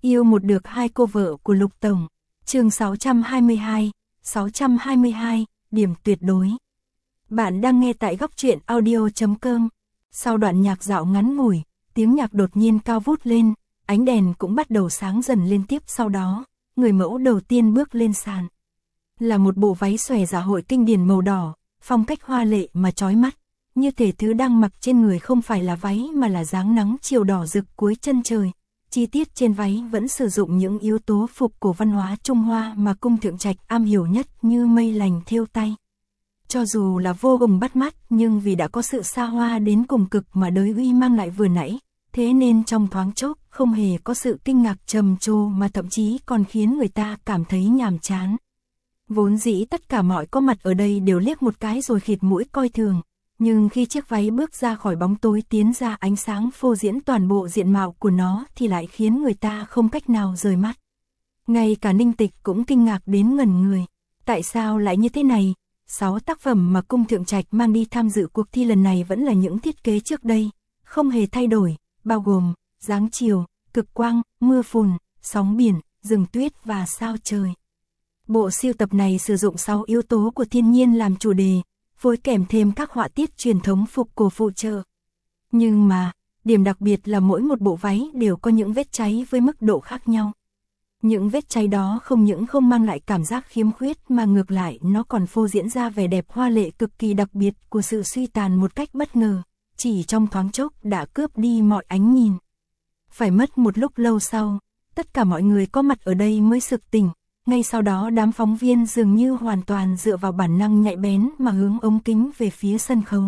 Yêu một được hai cô vợ của Lục Tổng. Chương 622, điểm tuyệt đối. Bạn đang nghe tại góc truyện audio.com. Sau đoạn nhạc dạo ngắn ngủi, tiếng nhạc đột nhiên cao vút lên, ánh đèn cũng bắt đầu sáng dần liên tiếp sau đó, người mẫu đầu tiên bước lên sàn. Là một bộ váy xòe dạ hội kinh điển màu đỏ, phong cách hoa lệ mà chói mắt, như thể thứ đang mặc trên người không phải là váy mà là dáng nắng chiều đỏ rực cuối chân trời. Chi tiết trên váy vẫn sử dụng những yếu tố phục cổ văn hóa Trung Hoa mà cung thượng trạch am hiểu nhất như mây lành thêu tay. Cho dù là vô cùng bắt mắt nhưng vì đã có sự xa hoa đến cùng cực mà đới uy mang lại vừa nãy, thế nên trong thoáng chốc không hề có sự kinh ngạc trầm trồ mà thậm chí còn khiến người ta cảm thấy nhàm chán. Vốn dĩ tất cả mọi có mặt ở đây đều liếc một cái rồi khịt mũi coi thường, nhưng khi chiếc váy bước ra khỏi bóng tối tiến ra ánh sáng phô diễn toàn bộ diện mạo của nó thì lại khiến người ta không cách nào rời mắt. Ngay cả Ninh Tịch cũng kinh ngạc đến ngẩn người. Tại sao lại như thế này? 6 tác phẩm mà cung thượng trạch mang đi tham dự cuộc thi lần này vẫn là những thiết kế trước đây, không hề thay đổi, bao gồm dáng chiều, cực quang, mưa phùn, sóng biển, rừng tuyết và sao trời. Bộ siêu tập này sử dụng 6 yếu tố của thiên nhiên làm chủ đề, phối kèm thêm các họa tiết truyền thống phục cổ phụ trợ. Nhưng mà, điểm đặc biệt là mỗi một bộ váy đều có những vết cháy với mức độ khác nhau. Những vết cháy đó không những không mang lại cảm giác khiếm khuyết mà ngược lại nó còn phô diễn ra vẻ đẹp hoa lệ cực kỳ đặc biệt của sự suy tàn một cách bất ngờ, chỉ trong thoáng chốc đã cướp đi mọi ánh nhìn. Phải mất một lúc lâu sau, tất cả mọi người có mặt ở đây mới sực tỉnh. Ngay sau đó đám phóng viên dường như hoàn toàn dựa vào bản năng nhạy bén mà hướng ống kính về phía sân khấu.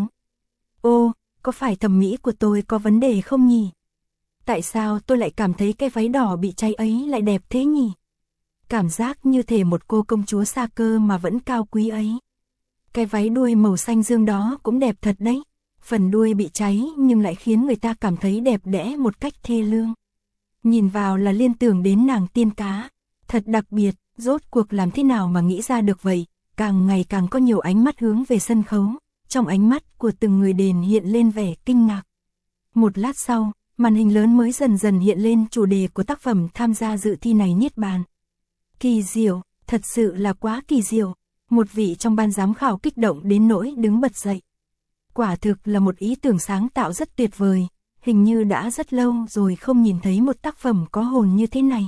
Ô, có phải thẩm mỹ của tôi có vấn đề không nhỉ? Tại sao tôi lại cảm thấy cái váy đỏ bị cháy ấy lại đẹp thế nhỉ? Cảm giác như thể một cô công chúa xa cơ mà vẫn cao quý ấy. Cái váy đuôi màu xanh dương đó cũng đẹp thật đấy. Phần đuôi bị cháy nhưng lại khiến người ta cảm thấy đẹp đẽ một cách thê lương. Nhìn vào là liên tưởng đến nàng tiên cá. Thật đặc biệt. Rốt cuộc làm thế nào mà nghĩ ra được vậy? Càng ngày càng có nhiều ánh mắt hướng về sân khấu, trong ánh mắt của từng người đền hiện lên vẻ kinh ngạc. Một lát sau, màn hình lớn mới dần dần hiện lên chủ đề của tác phẩm tham gia dự thi này: Niết Bàn. Kỳ diệu, thật sự là quá kỳ diệu. Một vị trong ban giám khảo kích động đến nỗi đứng bật dậy. Quả thực là một ý tưởng sáng tạo rất tuyệt vời, hình như đã rất lâu rồi không nhìn thấy một tác phẩm có hồn như thế này.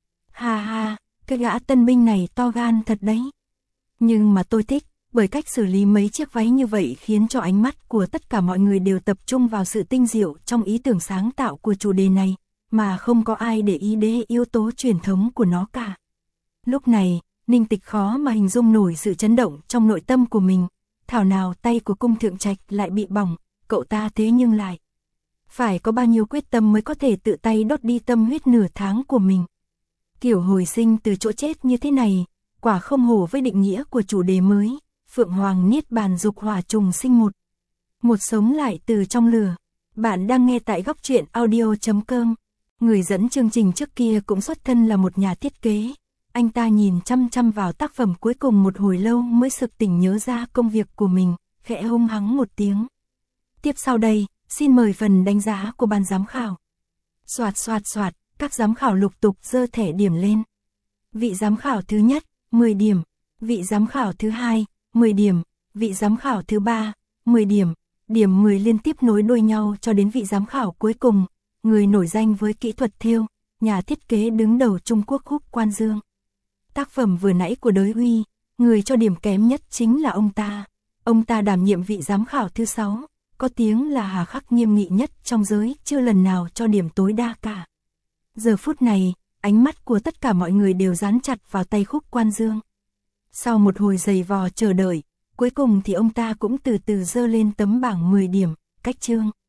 Ha ha. Cái gã tân binh này to gan thật đấy. Nhưng mà tôi thích, bởi cách xử lý mấy chiếc váy như vậy khiến cho ánh mắt của tất cả mọi người đều tập trung vào sự tinh diệu trong ý tưởng sáng tạo của chủ đề này, mà không có ai để ý đến yếu tố truyền thống của nó cả. Lúc này, Ninh Tịch khó mà hình dung nổi sự chấn động trong nội tâm của mình. Thảo nào tay của cung thượng trạch lại bị bỏng, cậu ta thế nhưng lại. Phải có bao nhiêu quyết tâm mới có thể tự tay đốt đi tâm huyết nửa tháng của mình. Kiểu hồi sinh từ chỗ chết như thế này, quả không hổ với định nghĩa của chủ đề mới, Phượng Hoàng Niết Bàn dục hỏa trùng sinh một sống lại từ trong lửa. Bạn đang nghe tại góc truyện audio.com. Người dẫn chương trình trước kia cũng xuất thân là một nhà thiết kế. Anh ta nhìn chăm chăm vào tác phẩm cuối cùng một hồi lâu mới sực tỉnh nhớ ra công việc của mình, khẽ hung hắng một tiếng. Tiếp sau đây, xin mời phần đánh giá của ban giám khảo. Soạt soạt soạt. Các giám khảo lục tục giơ thẻ điểm lên. Vị giám khảo thứ nhất, 10 điểm. Vị giám khảo thứ hai, 10 điểm. Vị giám khảo thứ ba, 10 điểm. Điểm 10 liên tiếp nối đuôi nhau cho đến vị giám khảo cuối cùng, người nổi danh với kỹ thuật thêu, nhà thiết kế đứng đầu Trung Quốc Khúc Quan Dương. Tác phẩm vừa nãy của Đới Uy, người cho điểm kém nhất chính là ông ta. Ông ta đảm nhiệm vị giám khảo thứ 6, có tiếng là hà khắc nghiêm nghị nhất trong giới, chưa lần nào cho điểm tối đa cả. Giờ phút này, ánh mắt của tất cả mọi người đều dán chặt vào tay Khúc Quan Dương. Sau một hồi giày vò chờ đợi, cuối cùng thì ông ta cũng từ từ giơ lên tấm bảng 10 điểm, cách chương.